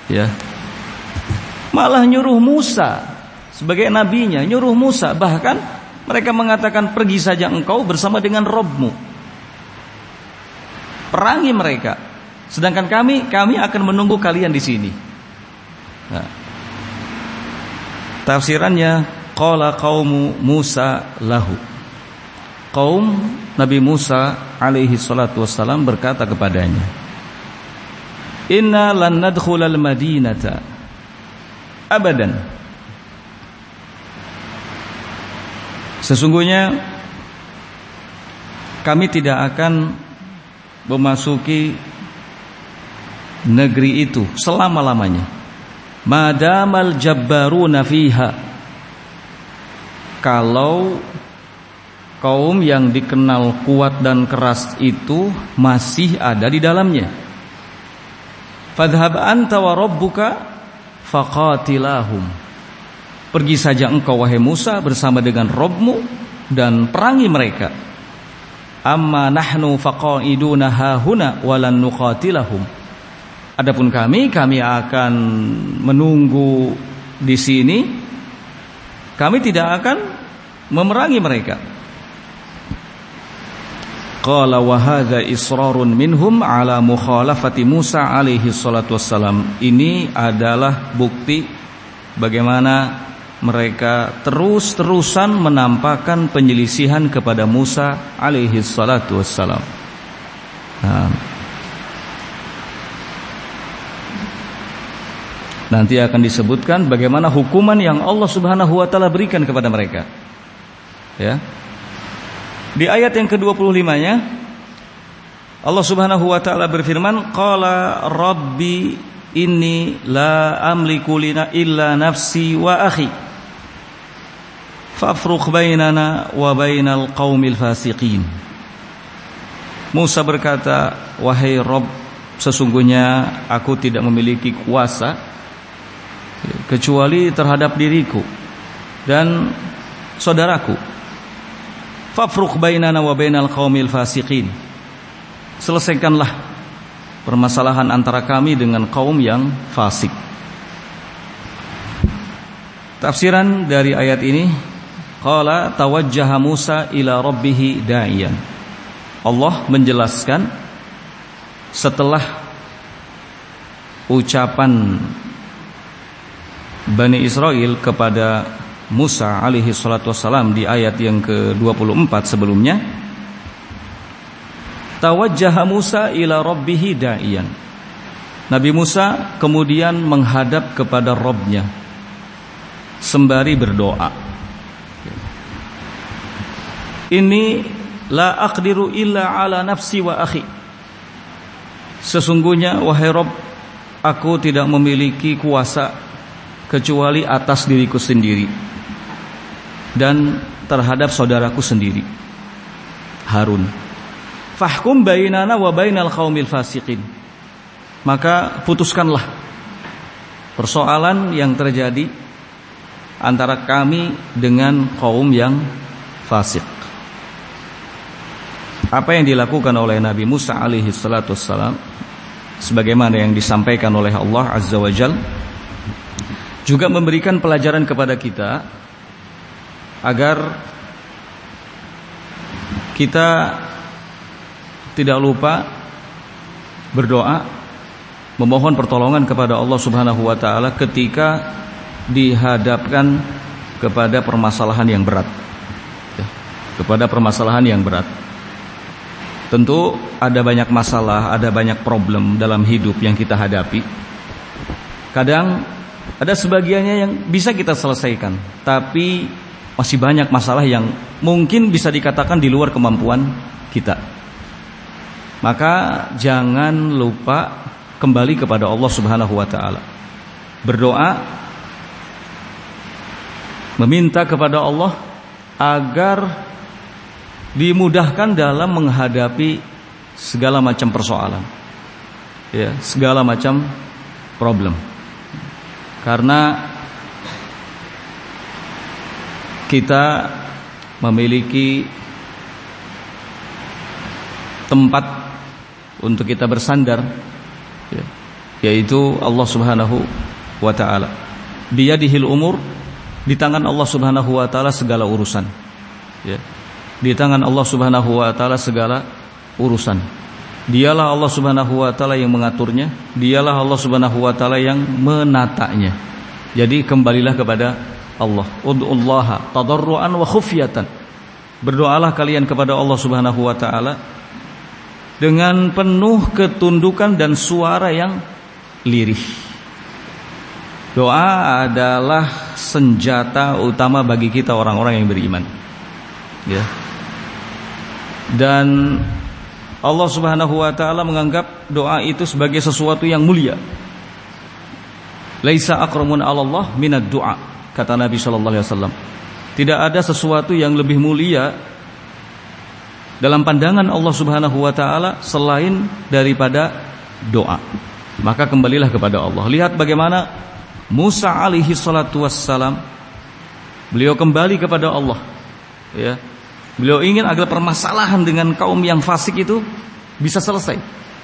Ya. Malah nyuruh Musa sebagai nabinya, nyuruh Musa, bahkan mereka mengatakan pergi saja engkau bersama dengan Rabbmu. Perangi mereka. Sedangkan kami akan menunggu kalian di sini. Nah. Tafsirannya qala qaumu Musa lahu. Kaum Nabi Musa alaihi salatu wassalam berkata kepadanya, inna lan nadkhulal madinata abadan. Sesungguhnya kami tidak akan memasuki negeri itu selama-lamanya. Madamal jabbaruna fiha. Kalau kaum yang dikenal kuat dan keras itu masih ada di dalamnya. Fadhhab anta wa rabbuka faqatilahum. Pergi saja engkau wahai Musa bersama dengan Rabbmu dan perangi mereka. Amma nahnu faqaiduna hahuna walan nuqatilahum. Adapun kami akan menunggu di sini. Kami tidak akan memerangi mereka. Qala wa hadza israrun minhum ala mukhalafati Musa alaihi salatu wassalam. Ini adalah bukti bagaimana mereka terus-terusan menampakkan penyelisihan kepada Musa alaihi salatu wassalam. Nanti akan disebutkan bagaimana hukuman yang Allah Subhanahu wa taala berikan kepada mereka. Ya. Di ayat yang ke-25-nya Allah Subhanahu wa taala berfirman, qala rabbi inni la amliku lina illa nafsi wa akhi fafruq bainana wa bainal qaumil fasiqin. Musa berkata, wahai Rabb, sesungguhnya aku tidak memiliki kuasa kecuali terhadap diriku dan saudaraku. Fafruq bainana wa bainal qaumil fasiqin. Selesaikanlah permasalahan antara kami dengan kaum yang fasik. Tafsiran dari ayat ini, qala tawajjaha Musa ila rabbih da'iyan. Allah menjelaskan setelah ucapan Bani Israel kepada Musa alaihi salatu wassalam di ayat yang ke-24 sebelumnya, tawajjaha Musa ila rabbih da'iyan. Nabi Musa kemudian menghadap kepada Rabbnya sembari berdoa. Ini la aqdiru illa ala nafsi wa akhi. Sesungguhnya wahai Rabb, aku tidak memiliki kuasa kecuali atas diriku sendiri dan terhadap saudaraku sendiri Harun. Fahkum bainana wa bainal qaumil fasiqin. Maka putuskanlah persoalan yang terjadi antara kami dengan kaum yang fasik. Apa yang dilakukan oleh Nabi Musa alaihi salatu wassalam sebagaimana yang disampaikan oleh Allah azza wa jalla juga memberikan pelajaran kepada kita agar kita tidak lupa berdoa, memohon pertolongan kepada Allah Subhanahu wa taala ketika dihadapkan kepada permasalahan yang berat. Kepada permasalahan yang berat. Tentu ada banyak masalah, ada banyak problem dalam hidup yang kita hadapi. Kadang ada sebagiannya yang bisa kita selesaikan, tapi masih banyak masalah yang mungkin bisa dikatakan di luar kemampuan kita. Maka jangan lupa kembali kepada Allah Subhanahu wa taala. Berdoa, meminta kepada Allah agar dimudahkan dalam menghadapi segala macam persoalan. Ya, segala macam problem. Karena kita memiliki tempat untuk kita bersandar, ya, yaitu Allah Subhanahu wa taala. Biyadihil umur, di tangan Allah Subhanahu wa taala segala urusan. Ya. Di tangan Allah Subhanahu wa taala segala urusan. Dialah Allah Subhanahu wa taala yang mengaturnya, dialah Allah Subhanahu wa taala yang menatanya. Jadi kembalilah kepada Allah. Ud'ullaha tadarruan wa khufyatan. Berdoalah kalian kepada Allah Subhanahu wa taala dengan penuh ketundukan dan suara yang lirih. Doa adalah senjata utama bagi kita orang-orang yang beriman. Ya. Dan Allah Subhanahu wa taala menganggap doa itu sebagai sesuatu yang mulia. Laisa akramun 'alallah minad du'a, kata Nabi sallallahu alaihi wasallam. Tidak ada sesuatu yang lebih mulia dalam pandangan Allah Subhanahu wa taala selain daripada doa. Maka kembalilah kepada Allah. Lihat bagaimana Musa alaihi salatu wassalam, beliau kembali kepada Allah. Ya. Beliau ingin agar permasalahan dengan kaum yang fasik itu bisa selesai.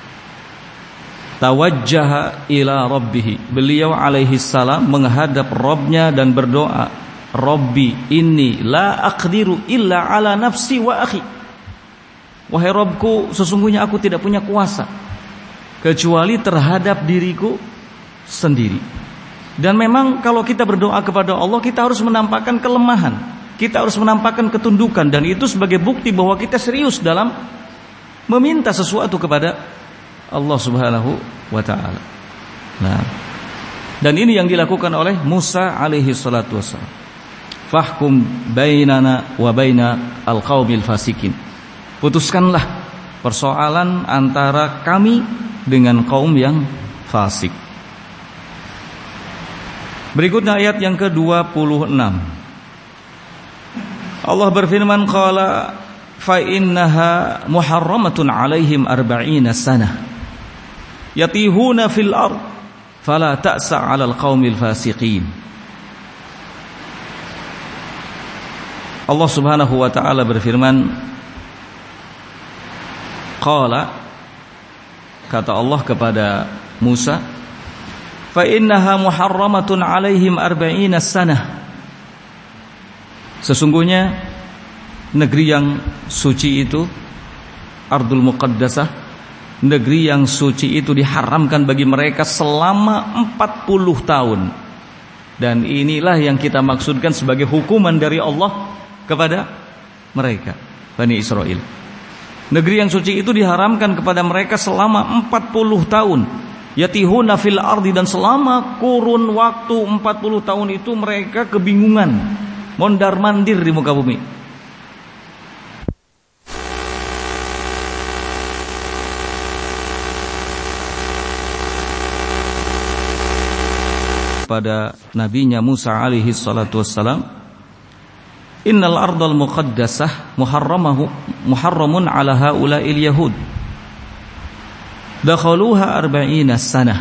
Tawajjaha ila rabbih. Beliau alaihi salam menghadap Rabbnya dan berdoa, Rabbi inni la aqdiru illa ala nafsi wa akhi. Wahai Rabbku, sesungguhnya aku tidak punya kuasa kecuali terhadap diriku sendiri. Dan memang kalau kita berdoa kepada Allah, kita harus menampakkan kelemahan. Kita harus menampakkan ketundukan, dan itu sebagai bukti bahwa kita serius dalam meminta sesuatu kepada Allah Subhanahu wa taala. Nah, dan ini yang dilakukan oleh Musa alaihi salatu wassalam. Fahkum bainana wa baina al-qaumil fasikin. Putuskanlah persoalan antara kami dengan kaum yang fasik. Berikutnya ayat yang ke-26. Allah berfirman, qala fa innaha muharramatun 'alaihim 40 sanah yatihuna fil ard fala ta'sa 'alal qaumil fasiqin. Allah Subhanahu wa taala berfirman, qala, kata Allah kepada Musa, fa innaha muharramatun 'alaihim 40 sanah. Sesungguhnya negeri yang suci itu, Ardul Muqaddasah, negeri yang suci itu diharamkan bagi mereka selama 40 tahun. Dan inilah yang kita maksudkan sebagai hukuman dari Allah kepada mereka, Bani Israel. Negeri yang suci itu diharamkan kepada mereka selama 40 tahun. Yatihuna fil ardi, dan selama kurun waktu 40 tahun itu mereka kebingungan, mondar-mandir di muka bumi. Pada nabinya Musa alaihi salatu wassalam, innal ardal muqaddasah muharramun ala haula'il yahud dakhaluha 40 sanah.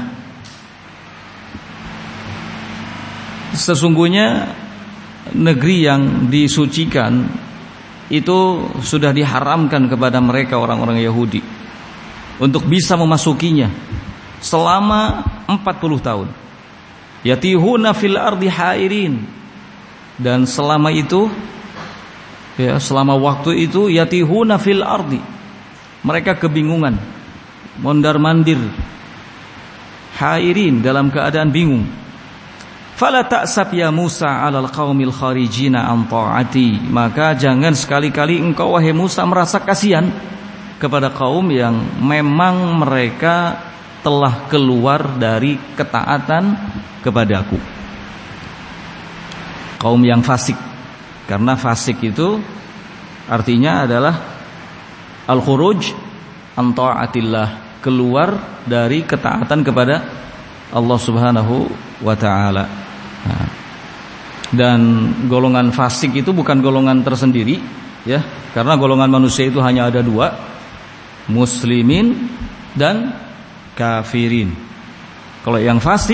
Sesungguhnya negeri yang disucikan itu sudah diharamkan kepada mereka orang-orang Yahudi untuk bisa memasukinya selama 40 tahun. Yatihuna fil ardi hairin, dan selama itu, ya, selama waktu itu, yatihuna fil ardi, mereka kebingungan, mondar-mandir, hairin, dalam keadaan bingung. Fala ta'sab ya Musa 'alal qaumil kharijina an ta'ati. Maka jangan sekali-kali engkau wahai Musa merasa kasihan kepada kaum yang memang mereka telah keluar dari ketaatan kepadaku. Kaum yang fasik. Karena fasik itu artinya adalah al-khuruj an ta'atillah, keluar dari ketaatan kepada Allah Subhanahu wa taala. Nah, dan golongan fasik itu bukan golongan tersendiri, ya, karena golongan manusia itu hanya ada dua, muslimin dan kafirin. Kalau yang fasik,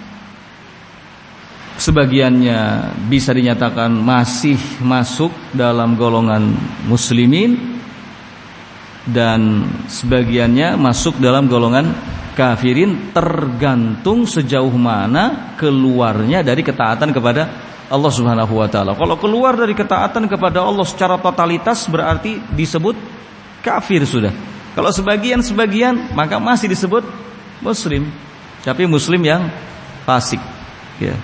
sebagiannya bisa dinyatakan masih masuk dalam golongan muslimin, dan sebagiannya masuk dalam golongan kafirin, tergantung sejauh mana keluarnya dari ketaatan kepada Allah Subhanahu wa taala. Kalau keluar dari ketaatan kepada Allah secara totalitas berarti disebut kafir sudah. Kalau sebagian-sebagian maka masih disebut muslim, tapi muslim yang fasik, ya.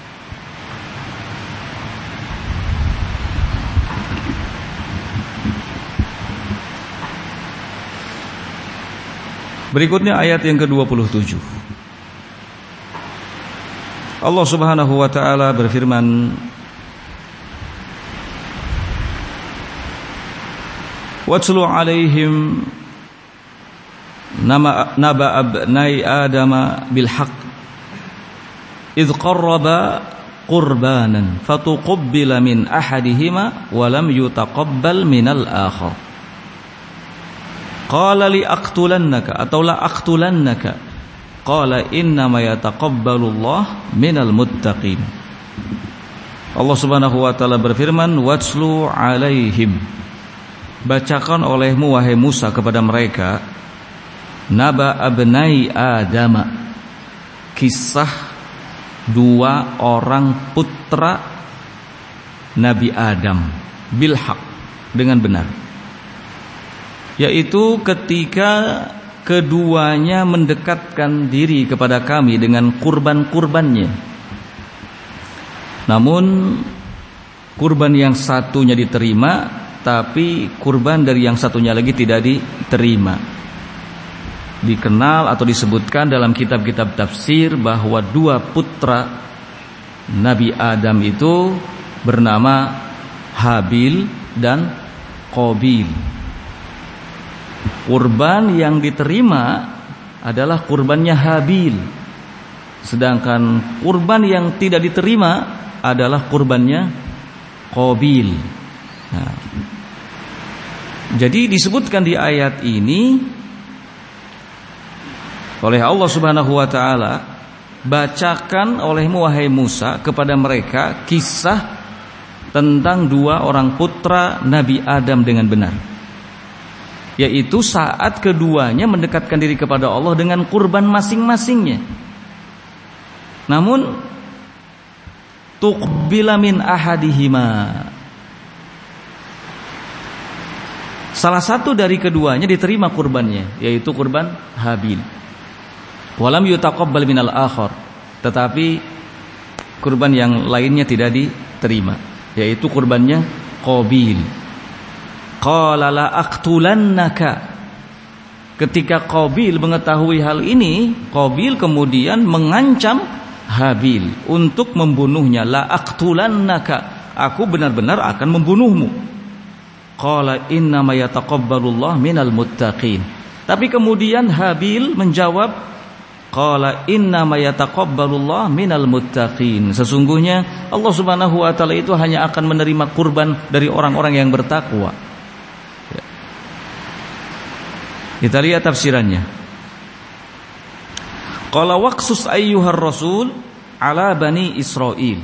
Berikutnya ayat yang ke-27. Allah Subhanahu wa taala berfirman, "Watlu 'alaihim naba abnai Adam bil haqq idh qarraba qurbanan fatuqabbala min ahadihima wa lam yutaqabbal minal akhar. Qala li aqtulannaka atau la aqtulannaka qala innama yataqabbalullah minal muttaqin." Allah Subhanahu wa taala berfirman, "Watslu 'alaihim," bacakan olehmu wahai Musa kepada mereka, naba abnai Adam, kisah dua orang putra Nabi Adam, bil haq, dengan benar. Yaitu ketika keduanya mendekatkan diri kepada kami dengan kurban-kurbannya. Namun kurban yang satunya diterima, tapi kurban dari yang satunya lagi tidak diterima. Dikenal atau disebutkan dalam kitab-kitab tafsir bahwa dua putra Nabi Adam itu bernama Habil dan Qabil. Kurban yang diterima adalah kurbannya Habil, sedangkan kurban yang tidak diterima adalah kurbannya Qabil. Nah, jadi disebutkan di ayat ini oleh Allah Subhanahu wa taala, bacakan olehmu wahai Musa kepada mereka kisah tentang dua orang putra Nabi Adam dengan benar. Yaitu saat keduanya mendekatkan diri kepada Allah dengan kurban masing-masingnya. Namun tuqbila min ahadihima, salah satu dari keduanya diterima kurbannya, yaitu kurban Habil. Walam yutaqabbal minal akhar, tetapi kurban yang lainnya tidak diterima, yaitu kurbannya Qabil. Qala la aqtulannaka. Ketika Qabil mengetahui hal ini, Qabil kemudian mengancam Habil untuk membunuhnya. La aqtulannaka, aku benar-benar akan membunuhmu. Qala innama yataqabbalullah minal muttaqin. Tapi kemudian Habil menjawab, qala innama yataqabbalullah minal muttaqin. Sesungguhnya Allah Subhanahu wa taala itu hanya akan menerima kurban dari orang-orang yang bertakwa. Kita lihat tafsirannya. Qala waqsus ayyuhar rasul ala bani Israil.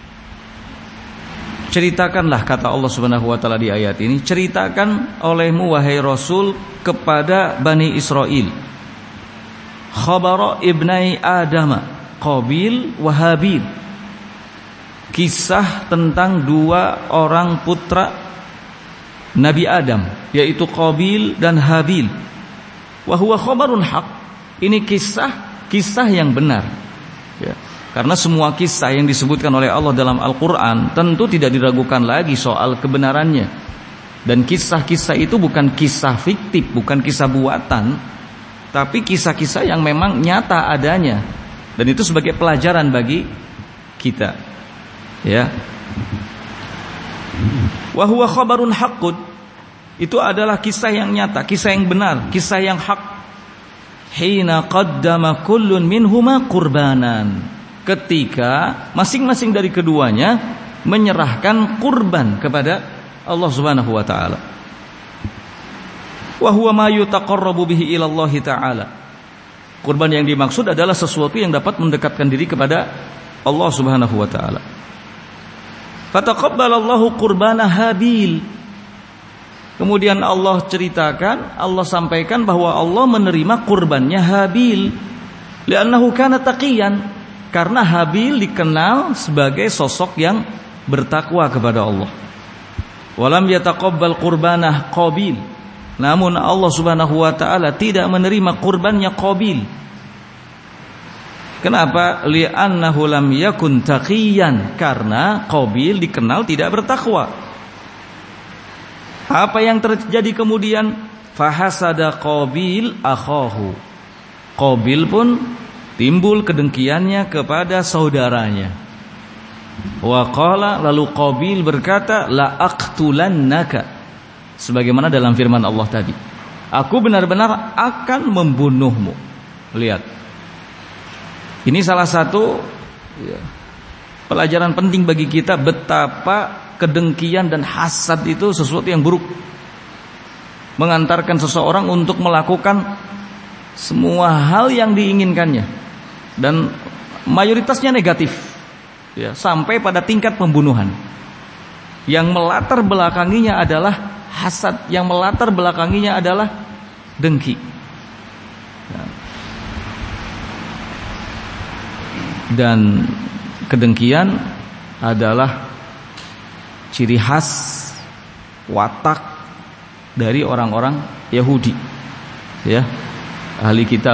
Ceritakanlah, kata Allah Subhanahu wa taala di ayat ini, ceritakan olehmu wahai Rasul kepada Bani Israel khabara ibnai Adam Qabil wa Habil, kisah tentang dua orang putra Nabi Adam, yaitu Qabil dan Habil. Wa huwa khabarun haq, ini kisah yang benar, ya. Karena semua kisah yang disebutkan oleh Allah dalam Al-Quran tentu tidak diragukan lagi soal kebenarannya. Dan kisah-kisah itu bukan kisah fiktif, bukan kisah buatan, tapi kisah-kisah yang memang nyata adanya. Dan itu sebagai pelajaran bagi kita, ya. Wa huwa khabarun haqqun, itu adalah kisah yang nyata, kisah yang benar, kisah yang hak. Hina qaddama kullun minhuma qurbanan, ketika masing-masing dari keduanya menyerahkan kurban kepada Allah Subhanahu wa taala. Wa huwa ma yutaqarrabu bihi ila Allah taala. Kurban yang dimaksud adalah sesuatu yang dapat mendekatkan diri kepada Allah Subhanahu wa taala. Fataqabbalallahu qurbana Habil, Kemudian Allah ceritakan, Allah sampaikan bahwa Allah menerima kurbannya Habil. Li'annahu kana taqiyan, karena Habil dikenal sebagai sosok yang bertakwa kepada Allah. Walam yataqabbal qurbanah Qabil. Namun Allah Subhanahu wa taala tidak menerima kurbannya Qabil. Kenapa? Li'annahu lam yakun taqiyan, karena Qabil dikenal tidak bertakwa. Apa yang terjadi kemudian? Fahasada Qabil akhahu. Qabil pun timbul kedengkiannya kepada saudaranya. Wa qala, lalu Qabil berkata, la aqtulannaka, sebagaimana dalam firman Allah tadi, aku benar-benar akan membunuhmu. Lihat, ini salah satu pelajaran penting bagi kita, betapa kedengkian dan hasad itu sesuatu yang buruk, mengantarkan seseorang untuk melakukan semua hal yang diinginkannya, dan mayoritasnya negatif, ya, sampai pada tingkat pembunuhan. Yang melatar belakanginya adalah hasad, yang melatar belakanginya adalah dengki. Dan kedengkian adalah ciri khas watak dari orang-orang Yahudi, ya, ahli kitab.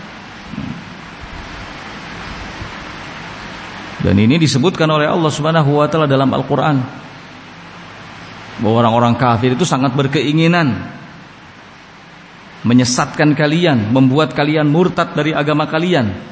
Dan ini disebutkan oleh Allah Subhanahu wa taala dalam Al-Qur'an, bahwa orang-orang kafir itu sangat berkeinginan menyesatkan kalian, membuat kalian murtad dari agama kalian.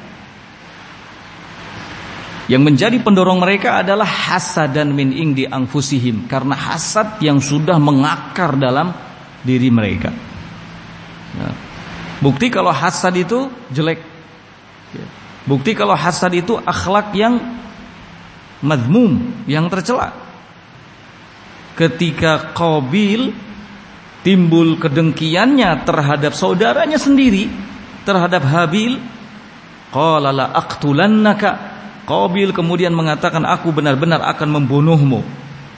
Yang menjadi pendorong mereka adalah hasadan min indi anfusihim, karena hasad yang sudah mengakar dalam diri mereka. Ya. Bukti kalau hasad itu jelek, ya. Bukti kalau hasad itu akhlak yang madmum, yang tercela. Ketika Qabil timbul kedengkiannya terhadap saudaranya sendiri, terhadap Habil, qala la aqtulannaka, Qabil kemudian mengatakan, aku benar-benar akan membunuhmu.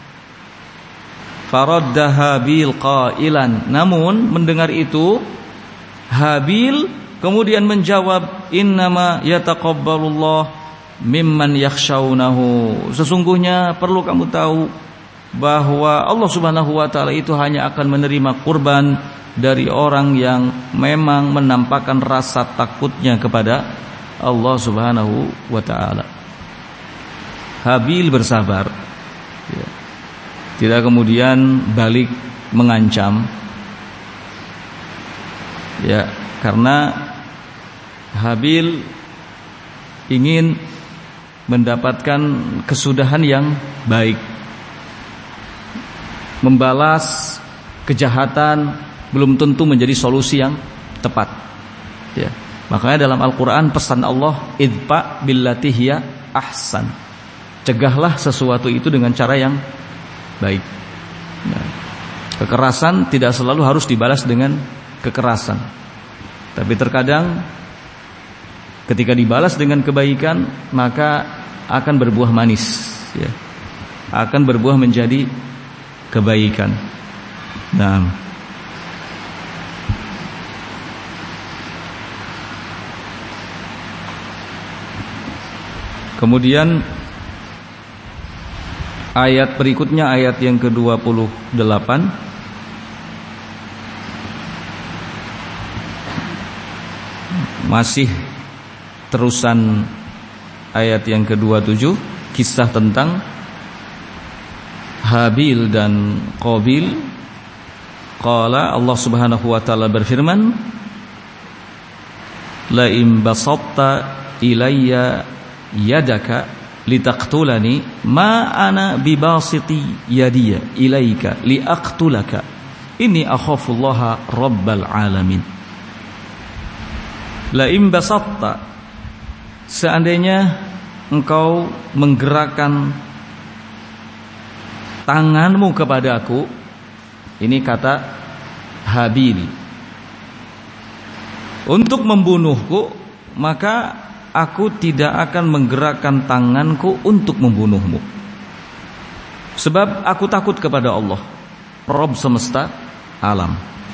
Faradda Habil qailan, namun mendengar itu Habil kemudian menjawab, innama yataqabbalullah mimman yakhshawnahu, sesungguhnya perlu kamu tahu bahwa Allah Subhanahu wa taala itu hanya akan menerima kurban dari orang yang memang menampakkan rasa takutnya kepada Allah Subhanahu wa taala. Habil bersabar, ya, tidak kemudian balik mengancam, ya, karena Habil ingin mendapatkan kesudahan yang baik, membalas kejahatan belum tentu menjadi solusi yang tepat, ya. Makanya dalam Al-Quran pesan Allah, idfa billati hiya ahsan, cegahlah sesuatu itu dengan cara yang baik. Nah, kekerasan tidak selalu harus dibalas dengan kekerasan, tapi terkadang ketika dibalas dengan kebaikan maka akan berbuah manis, ya, akan berbuah menjadi kebaikan. Nah, kemudian ayat berikutnya, ayat yang ke-28, masih terusan ayat yang ke-27, kisah tentang Habil dan Qabil. Qala, Allah Subhanahu wa taala berfirman, la in basatta ilayya yadaka litaqtulani ma ana bibasiti yadiya ilaika liaqtulaka inni akhafullaha rabbal alamin. La in basatta, seandainya engkau menggerakkan tanganmu kepadaku, ini kata Habil, untuk membunuhku, maka aku tidak akan menggerakkan tanganku untuk membunuhmu. Sebab aku takut kepada Allah, Rabb semesta, alam.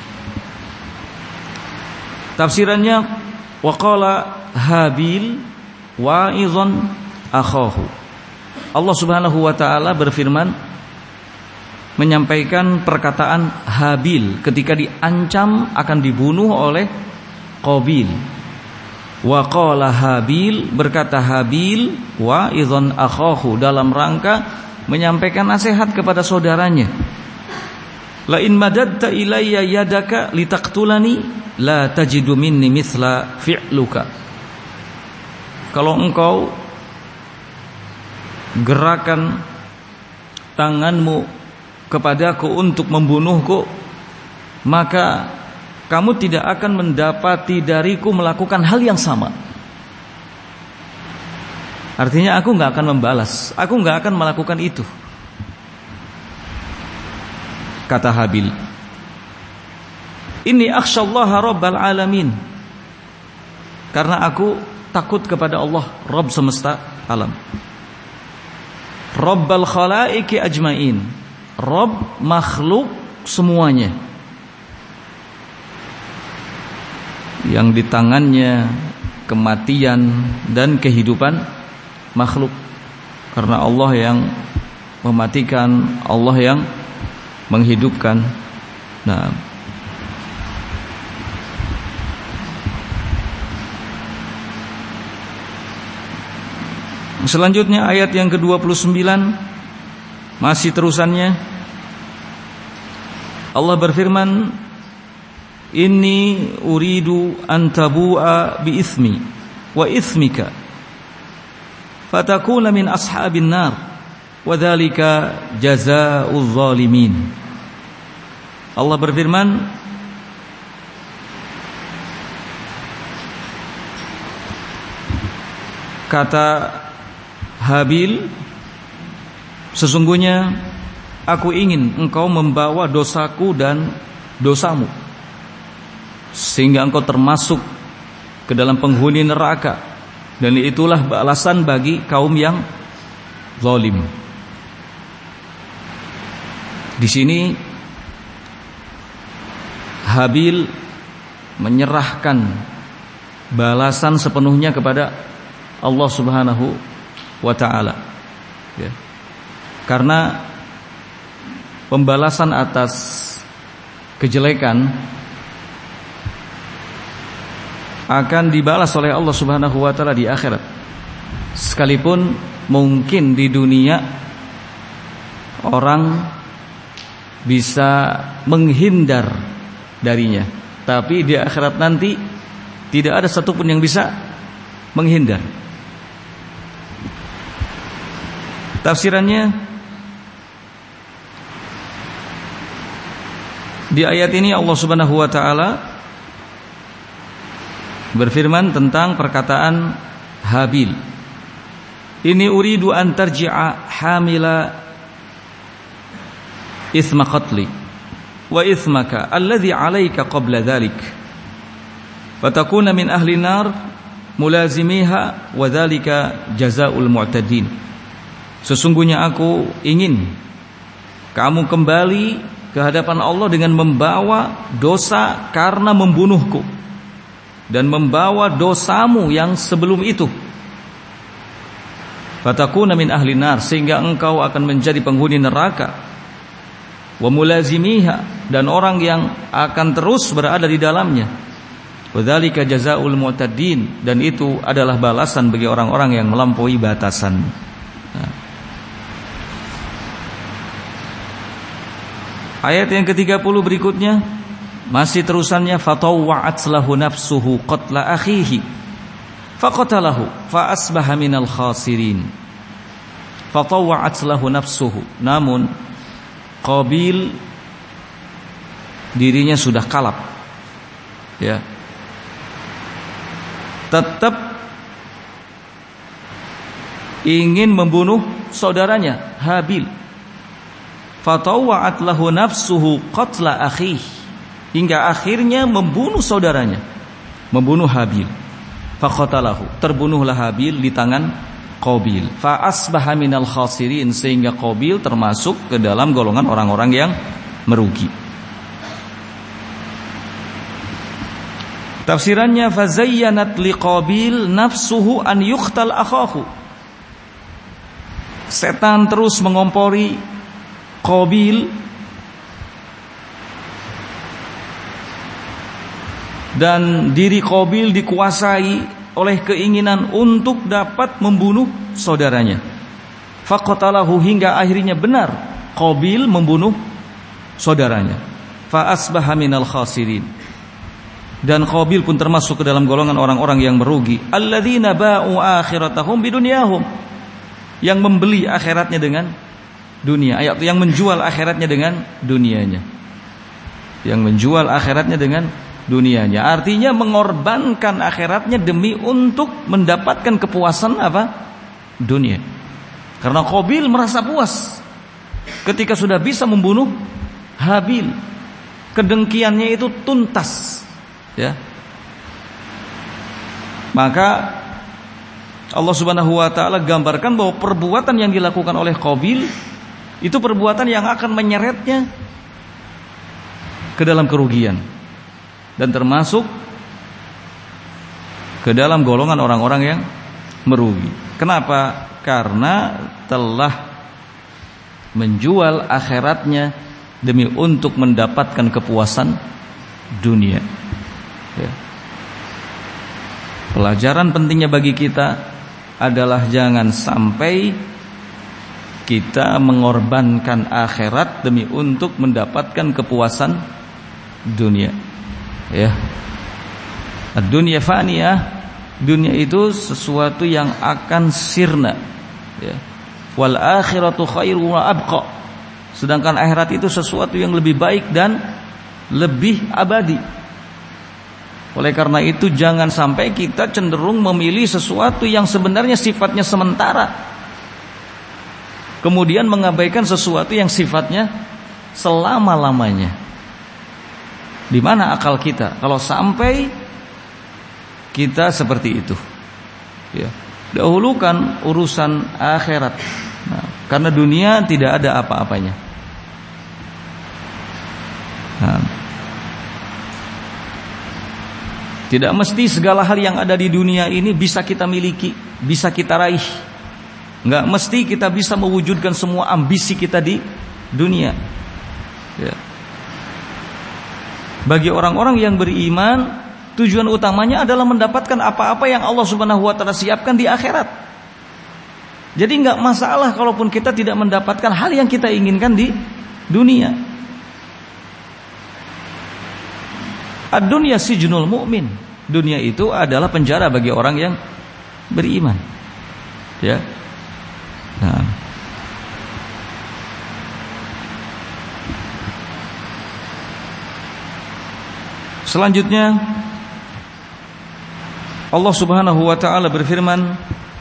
Tafsirannya, wa qala Habil wa'idhan akhahu. Allah Subhanahu wa taala berfirman menyampaikan perkataan Habil ketika diancam akan dibunuh oleh Qabil. Wa qala Habil, berkata Habil wa'idhan akhahu, dalam rangka menyampaikan nasihat kepada saudaranya. La in madadta ilayya yadaka litaqtulani la tajidu minni mithla fi'luka. Kalau engkau gerakan tanganmu kepadaku untuk membunuhku, maka kamu tidak akan mendapati dariku melakukan hal yang sama. Artinya aku gak akan membalas, aku gak akan melakukan itu, kata Habil. Inni akhsyallaha rabbal alamin, karena aku takut kepada Allah, Rabb semesta alam. Rabbal khalaiki ajmain, Rabb makhluk semuanya, yang di tangannya kematian dan kehidupan makhluk. Karena Allah yang mematikan, Allah yang menghidupkan. Nah, selanjutnya ayat yang ke-29, masih terusannya, Allah berfirman, inni uridu an tabu'a bi ithmi wa ithmika fatakuna min ashabin nar wa dzalika jazaa'uz zalimin. Allah berfirman, kata Habil, sesungguhnya aku ingin engkau membawa dosaku dan dosamu, sehingga engkau termasuk ke dalam penghuni neraka, dan itulah balasan bagi kaum yang zalim. Di sini Habil menyerahkan balasan sepenuhnya kepada Allah Subhanahu wa ta'ala, ya. Karena pembalasan atas kejelekan akan dibalas oleh Allah Subhanahu wa ta'ala di akhirat. Sekalipun mungkin di dunia orang bisa menghindar darinya, tapi di akhirat nanti tidak ada satupun yang bisa menghindar. Tafsirannya, di ayat ini Allah Subhanahu wa ta'ala berfirman tentang perkataan Habil, ini uridu an tarji'a hamila ithma qatli wa ithmaka alladhi 'alaika qabla dhalik fatakuna min ahli nar mulazimiha wa dhalika jazaa'ul mu'tadin. Sesungguhnya aku ingin kamu kembali ke hadapan Allah dengan membawa dosa karena membunuhku dan membawa dosamu yang sebelum itu. Fatakuna min ahli nar, sehingga engkau akan menjadi penghuni neraka. Wa mulazimiha, dan orang yang akan terus berada di dalamnya. Wa dzalika jazaa'ul mu'tadin, dan itu adalah balasan bagi orang-orang yang melampaui batasan. Ayat yang ke-30 berikutnya, masih terusannya, fatawwa'at lahu nafsuhu qatla akhihi faqatalahu fa asbaha minal khasirin. Fatawwa'at lahu nafsuhu, namun Qabil dirinya sudah kalap, ya, tetap ingin membunuh saudaranya Habil. Fatawwa'at lahu nafsuhu qatla akhih, hingga akhirnya membunuh saudaranya, membunuh Habil. Faqatalahu, terbunuhlah Habil di tangan Qabil. Fa asbaha minal khasirin, sehingga Qabil termasuk ke dalam golongan orang-orang yang merugi. Tafsirannya fazayyanat liqabil nafsuhu an yuqtal akhahu. Setan terus mengompori Qabil dan diri Qabil dikuasai oleh keinginan untuk dapat membunuh saudaranya. Faqatalahu, hingga akhirnya benar Qabil membunuh saudaranya. Fa asbaha minal khasirin. Dan Qabil pun termasuk ke dalam golongan orang-orang yang merugi. Alladzina ba'u akhiratahum bidunyahum, yang membeli akhiratnya dengan dunia. Ayat yang menjual akhiratnya dengan dunianya. Yang menjual akhiratnya dengan dunianya. Artinya mengorbankan akhiratnya demi untuk mendapatkan kepuasan apa? Dunia. Karena Qabil merasa puas ketika sudah bisa membunuh Habil. Kedengkiannya itu tuntas. Ya. Maka Allah Subhanahu wa taala gambarkan bahwa perbuatan yang dilakukan oleh Qabil itu perbuatan yang akan menyeretnya ke dalam kerugian dan termasuk ke dalam golongan orang-orang yang merugi. Kenapa? Karena telah menjual akhiratnya demi untuk mendapatkan kepuasan dunia. Ya. Pelajaran pentingnya bagi kita adalah jangan sampai kita mengorbankan akhirat demi untuk mendapatkan kepuasan dunia. Ya. Dunia faniyah, dunia itu sesuatu yang akan sirna. Ya. Wal akhiratu khairu wa abqa. Sedangkan akhirat itu sesuatu yang lebih baik dan lebih abadi. Oleh karena itu jangan sampai kita cenderung memilih sesuatu yang sebenarnya sifatnya sementara, kemudian mengabaikan sesuatu yang sifatnya selama-lamanya. Di mana akal kita kalau sampai kita seperti itu? Ya. Dahulukan urusan akhirat. Nah, karena dunia tidak ada apa-apanya. Nah, tidak mesti segala hal yang ada di dunia ini bisa kita miliki, bisa kita raih. Enggak mesti kita bisa mewujudkan semua ambisi kita di dunia. Ya. Bagi orang-orang yang beriman, tujuan utamanya adalah mendapatkan apa-apa yang Allah Subhanahu wa taala siapkan di akhirat. Jadi enggak masalah kalaupun kita tidak mendapatkan hal yang kita inginkan di dunia. Ad-dunya sijnul mu'min. Dunia itu adalah penjara bagi orang yang beriman. Ya. Nah. Selanjutnya Allah Subhanahu wa taala berfirman,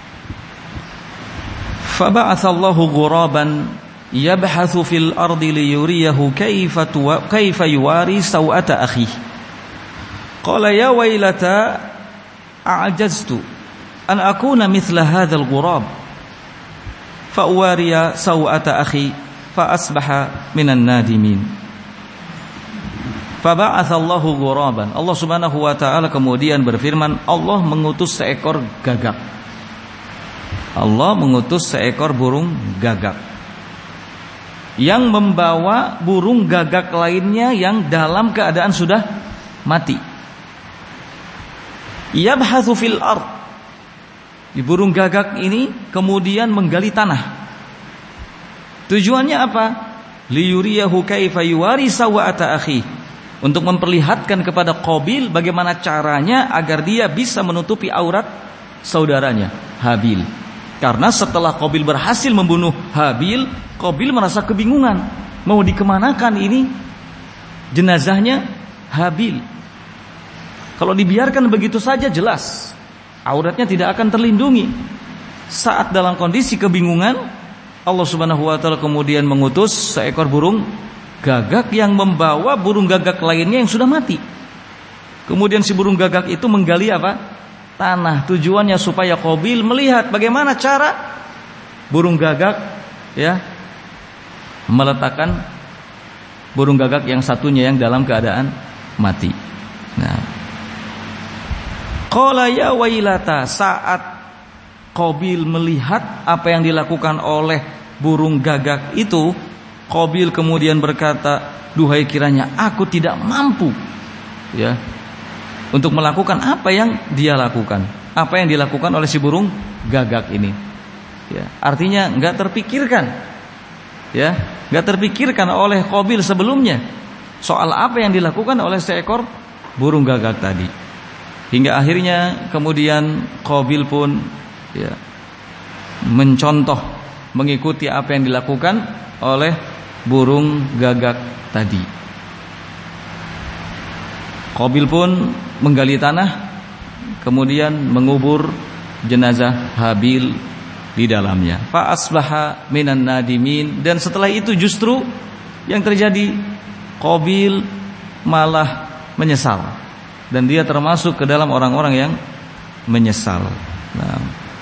"Faba'atsallahu ghuraban yabhathu fil ardi liyuriyahu kaifa yuwari sawata akhihi." Qala ya wailata a'jaztu an akuna mithla hadzal ghurab fa uwariya sawata akhi fa asbaha minan nadimin. Fa ba'atsallahu ghuraban. Allah Subhanahu wa taala kemudian berfirman, Allah mengutus seekor gagak. Allah mengutus seekor burung gagak yang membawa burung gagak lainnya yang dalam keadaan sudah mati. Yabhathu fil ard. Di burung gagak ini kemudian menggali tanah. Tujuannya apa? Liyuriyahu kaifa yuwari sawata akhi. Untuk memperlihatkan kepada Qabil bagaimana caranya agar dia bisa menutupi aurat saudaranya Habil. Karena setelah Qabil berhasil membunuh Habil, Qabil merasa kebingungan. Mau dikemanakan ini jenazahnya Habil? Kalau dibiarkan begitu saja jelas auratnya tidak akan terlindungi. Saat dalam kondisi kebingungan, Allah Subhanahu wa taala kemudian mengutus seekor burung gagak yang membawa burung gagak lainnya yang sudah mati. Kemudian si burung gagak itu menggali apa? Tanah. Tujuannya supaya Qabil melihat bagaimana cara burung gagak ya meletakkan burung gagak yang satunya yang dalam keadaan mati. Nah, Qala ya wailata, saat Qabil melihat apa yang dilakukan oleh burung gagak itu, Qabil kemudian berkata, duhai kiranya aku tidak mampu ya untuk melakukan apa yang dia lakukan, apa yang dilakukan oleh si burung gagak ini. Ya, artinya enggak terpikirkan. Ya, enggak terpikirkan oleh Qabil sebelumnya soal apa yang dilakukan oleh seekor burung gagak tadi. Hingga akhirnya kemudian Qabil pun ya mencontoh, mengikuti apa yang dilakukan oleh burung gagak tadi. Qabil pun menggali tanah, kemudian mengubur jenazah Habil di dalamnya. Fa asbaha minan nadimin, dan setelah itu justru yang terjadi, Qabil malah menyesal, dan dia termasuk ke dalam orang-orang yang menyesal. Nah,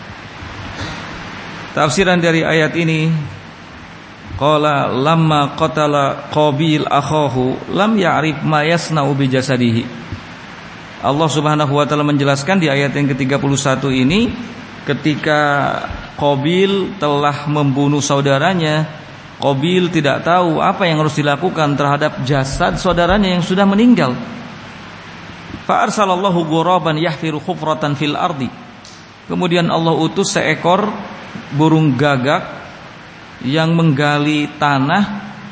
tafsiran dari ayat ini, qala lamma qatala Qabil akhahu lam ya'rif ma yasna'u bi jasadihi. Allah Subhanahu wa taala menjelaskan di ayat yang ke-31 ini, ketika Qabil telah membunuh saudaranya, Qabil tidak tahu apa yang harus dilakukan terhadap jasad saudaranya yang sudah meninggal. Fa arsalallahu ghuraban yahfiru khufratan fil ardi. Kemudian Allah utus seekor burung gagak yang menggali tanah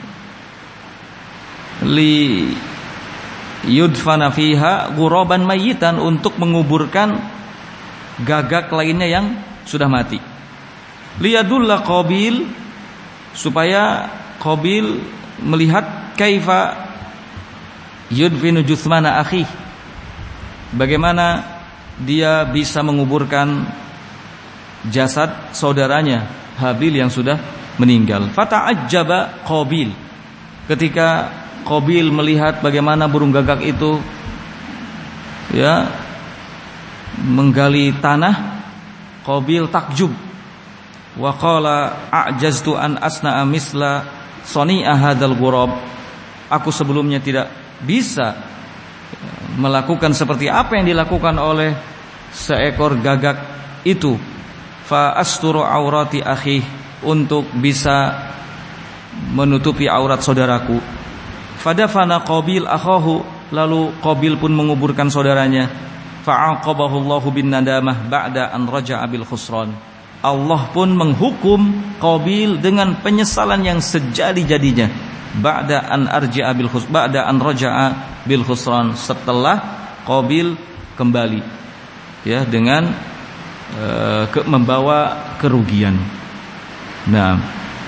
li yudfana fiha ghuraban mayyitan, untuk menguburkan gagak lainnya yang sudah mati. Liyadulla Qabil, supaya Qabil melihat kaifa yudfinu juthmana akhi, bagaimana dia bisa menguburkan jasad saudaranya Habil yang sudah meninggal. Fata'ajjaba Qabil, ketika Qabil melihat bagaimana burung gagak itu ya menggali tanah, Qabil takjub. Wa qala a'jaztu an asna'a misla sani'a hadzal ghurab. Aku sebelumnya tidak bisa melakukan seperti apa yang dilakukan oleh seekor gagak itu. Fa asturu aurati akhi, untuk bisa menutupi aurat saudaraku. Fadafana Qabil akhahu, lalu Qabil pun menguburkan saudaranya. Fa'aqabahu Allahu bin nadamah ba'da an raja'a bil khusran. Allah pun menghukum Qabil dengan penyesalan yang sejadi-jadinya. Ba'da an raja'a bil khusran, setelah Qabil kembali ya dengan membawa kerugian. Nah,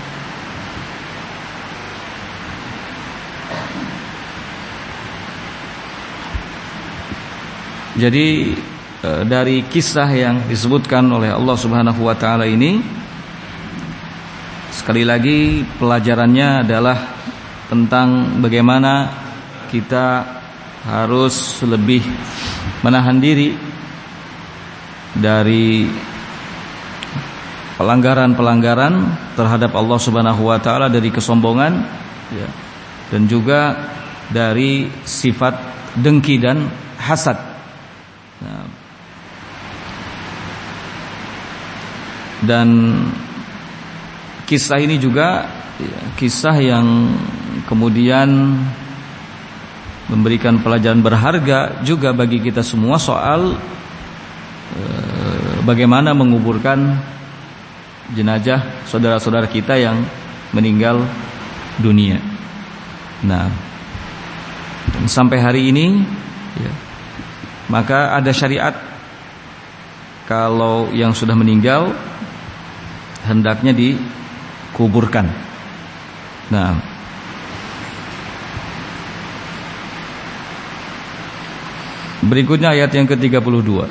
jadi dari kisah yang disebutkan oleh Allah Subhanahu wa taala ini, sekali lagi pelajarannya adalah tentang bagaimana kita harus lebih menahan diri dari pelanggaran-pelanggaran terhadap Allah Subhanahu wa taala, dari kesombongan ya, dan juga dari sifat dengki dan hasad. Nah, dan kisah ini juga ya, kisah yang kemudian memberikan pelajaran berharga juga bagi kita semua soal bagaimana menguburkan jenazah saudara-saudara kita yang meninggal dunia. Nah, sampai hari ini ya, maka ada syariat kalau yang sudah meninggal hendaknya dikuburkan. Nah, berikutnya ayat yang ke-32.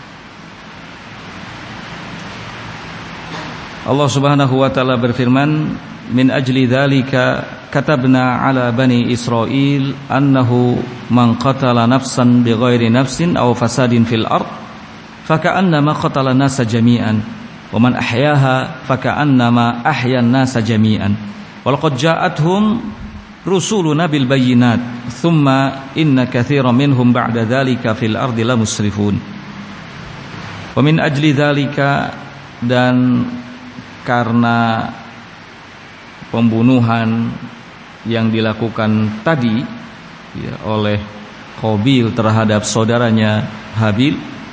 Allah Subhanahu wa taala berfirman, min ajli dzalika katabna ala bani Israil annahu man qatala nafsan bighairi nafsin aw fasadin fil ard faka'annama qatala an-nasa jami'an wa man ahyaha faka'annama ahya an-nasa jami'an wa laqad ja'atuhum rusuluna bil bayyinat thumma inna katsiran minhum ba'da dzalika fil ardi la musrifun. Wa min ajli dzalika, dan karena pembunuhan yang dilakukan tadi ya, oleh Qabil terhadap saudaranya Habil,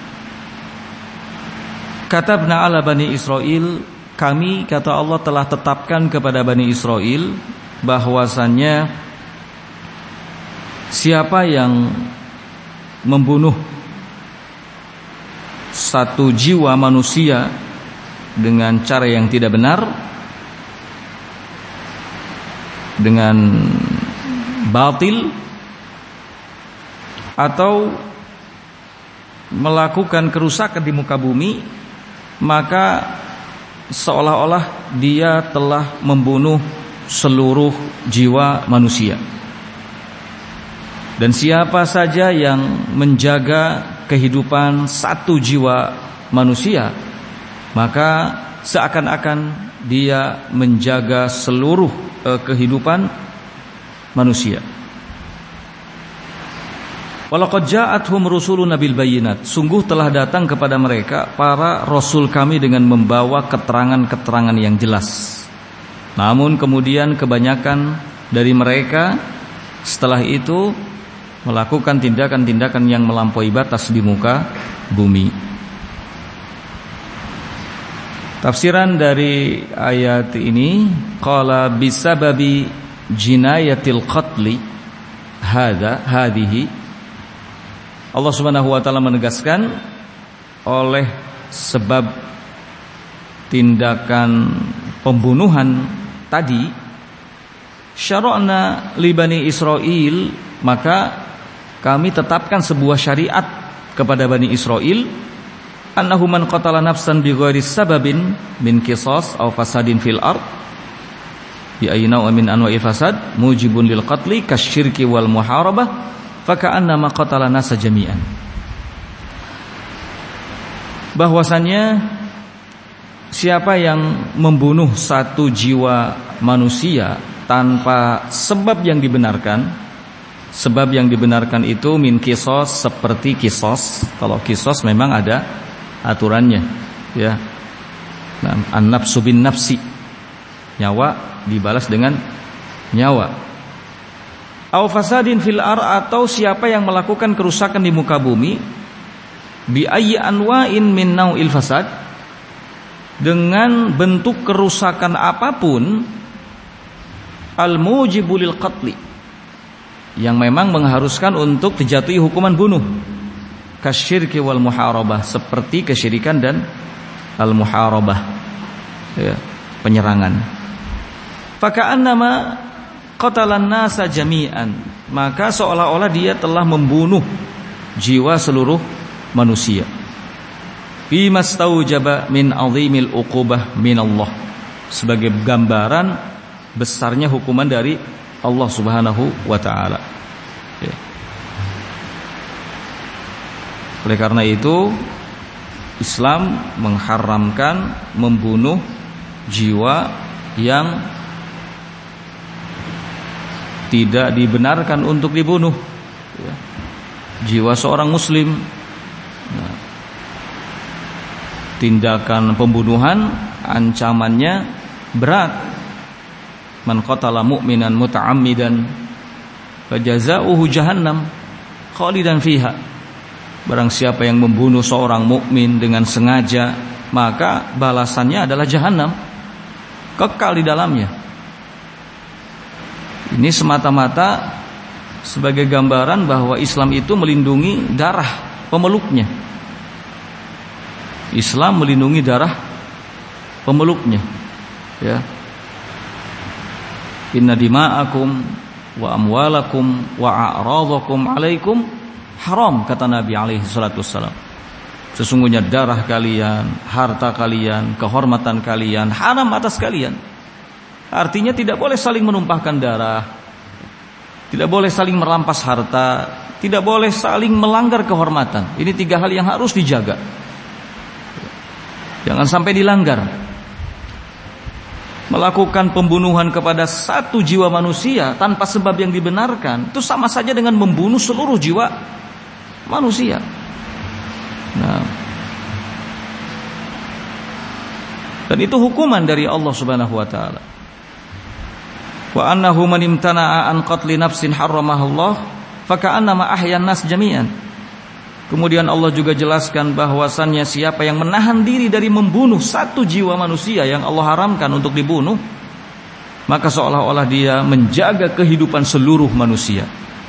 katabna ala Bani Israil, kami, kata Allah, telah tetapkan kepada Bani Israil bahwasannya siapa yang membunuh satu jiwa manusia dengan cara yang tidak benar, dengan batil, atau melakukan kerusakan di muka bumi, maka seolah-olah dia telah membunuh seluruh jiwa manusia. Dan siapa saja yang menjaga kehidupan satu jiwa manusia, maka seakan-akan dia menjaga seluruh kehidupan manusia. Walaqad ja'athum rusuluna bil bayyinat, sungguh telah datang kepada mereka para rasul kami dengan membawa keterangan-keterangan yang jelas. Namun kemudian kebanyakan dari mereka setelah itu melakukan tindakan-tindakan yang melampaui batas di muka bumi. Tafsiran dari ayat ini, qala bisababi jinayatil qatli hadhihi, Allah Subhanahu wa taala menegaskan oleh sebab tindakan pembunuhan tadi, syara'na li Bani Israil, maka kami tetapkan sebuah syariat kepada Bani Israil, annahu man qatala nafsan bighairi sababin min qisas aw fasadin fil ard bi ayna min anwa'il fasad mujibun lil qatli kasyirki wal muharabah faka'annama qatala nasa jami'an. Bahwasannya siapa yang membunuh satu jiwa manusia tanpa sebab yang dibenarkan, sebab yang dibenarkan itu min kisos, seperti kisos. Kalau kisos memang ada aturannya, ya. An-nafsu bin nafsi, nyawa dibalas dengan nyawa. Au fasadin fil atau siapa yang melakukan kerusakan di muka bumi bi ayyi anwa'in min nau'il fasad, dengan bentuk kerusakan apapun, al mujibu lil qatli, yang memang mengharuskan untuk dijatuhi hukuman bunuh, kasyirki wal muharabah, seperti kesyirikan dan al muharabah, ya, penyerangan. Faka'annama qatalan nasa jami'an, maka seolah-olah dia telah membunuh jiwa seluruh manusia. Fi mastaujaba min azimil uqubah min Allah, sebagai gambaran besarnya hukuman dari Allah Subhanahu wa taala. Oleh karena itu Islam mengharamkan membunuh jiwa yang tidak dibenarkan untuk dibunuh, ya. Jiwa seorang muslim, nah, tindakan pembunuhan ancamannya berat. Man qatala mu'minan muta'ammidan fajazaohu jahannam khalidan fiha, barang siapa yang membunuh seorang mukmin dengan sengaja, maka balasannya adalah jahannam, kekal di dalamnya. Ini semata-mata sebagai gambaran bahwa Islam itu melindungi darah pemeluknya. Islam melindungi darah pemeluknya, ya. Inna dima'akum wa amwalakum wa a'radakum alaikum haram, kata Nabi alaihi salatu wassalam. Sesungguhnya darah kalian, harta kalian, kehormatan kalian haram atas kalian. Artinya tidak boleh saling menumpahkan darah, tidak boleh saling merampas harta, tidak boleh saling melanggar kehormatan. Ini 3 hal yang harus dijaga, jangan sampai dilanggar. Melakukan pembunuhan kepada satu jiwa manusia tanpa sebab yang dibenarkan, itu sama saja dengan membunuh seluruh jiwa manusia. Nah, Dan itu hukuman dari Allah Subhanahu wa taala. Wa annahu man imtana'a an qatli nafsin harramahallah faka'annama ahyan nas jami'an. Kemudian Allah juga jelaskan bahwasannya siapa yang menahan diri dari membunuh satu jiwa manusia yang Allah haramkan untuk dibunuh, maka seolah-olah dia menjaga kehidupan seluruh manusia.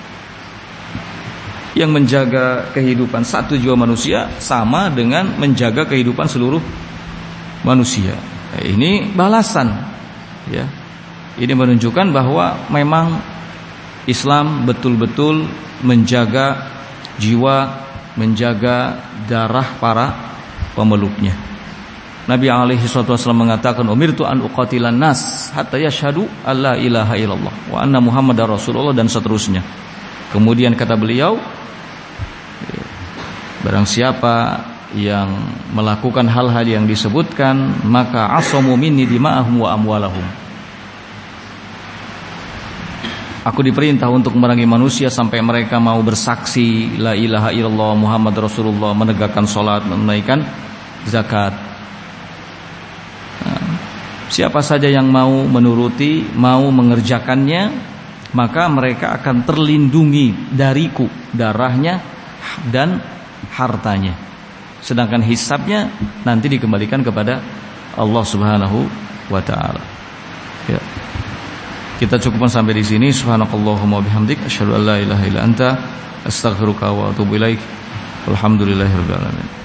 Yang menjaga kehidupan satu jiwa manusia sama dengan menjaga kehidupan seluruh manusia. Ini balasan, ya. Ini menunjukkan bahwa memang Islam betul-betul menjaga jiwa, menjaga darah para pemeluknya. Nabi alaihi wasallam mengatakan, "Umirtu an uqatilan nas hatta yashhadu alla ilaha illallah wa anna Muhammadar Rasulullah," dan seterusnya. Kemudian kata beliau, barang siapa yang melakukan hal-hal yang disebutkan, maka asamu minni dima'ahum wa amwalahum. Aku diperintah untuk memerangi manusia sampai mereka mau bersaksi la ilaha illallah Muhammad Rasulullah, menegakkan salat, menunaikan zakat. Siapa saja yang mau menuruti, mau mengerjakannya, maka mereka akan terlindungi dariku, darahnya dan hartanya. Sedangkan hisabnya nanti dikembalikan kepada Allah Subhanahu wa taala. Ya. Kita cukupkan sampai di sini. Subhanakallahumma bihamdik asyhadu an la ilaha illa anta astaghfiruka wa atubu ilaik. Alhamdulillahirabbil alamin.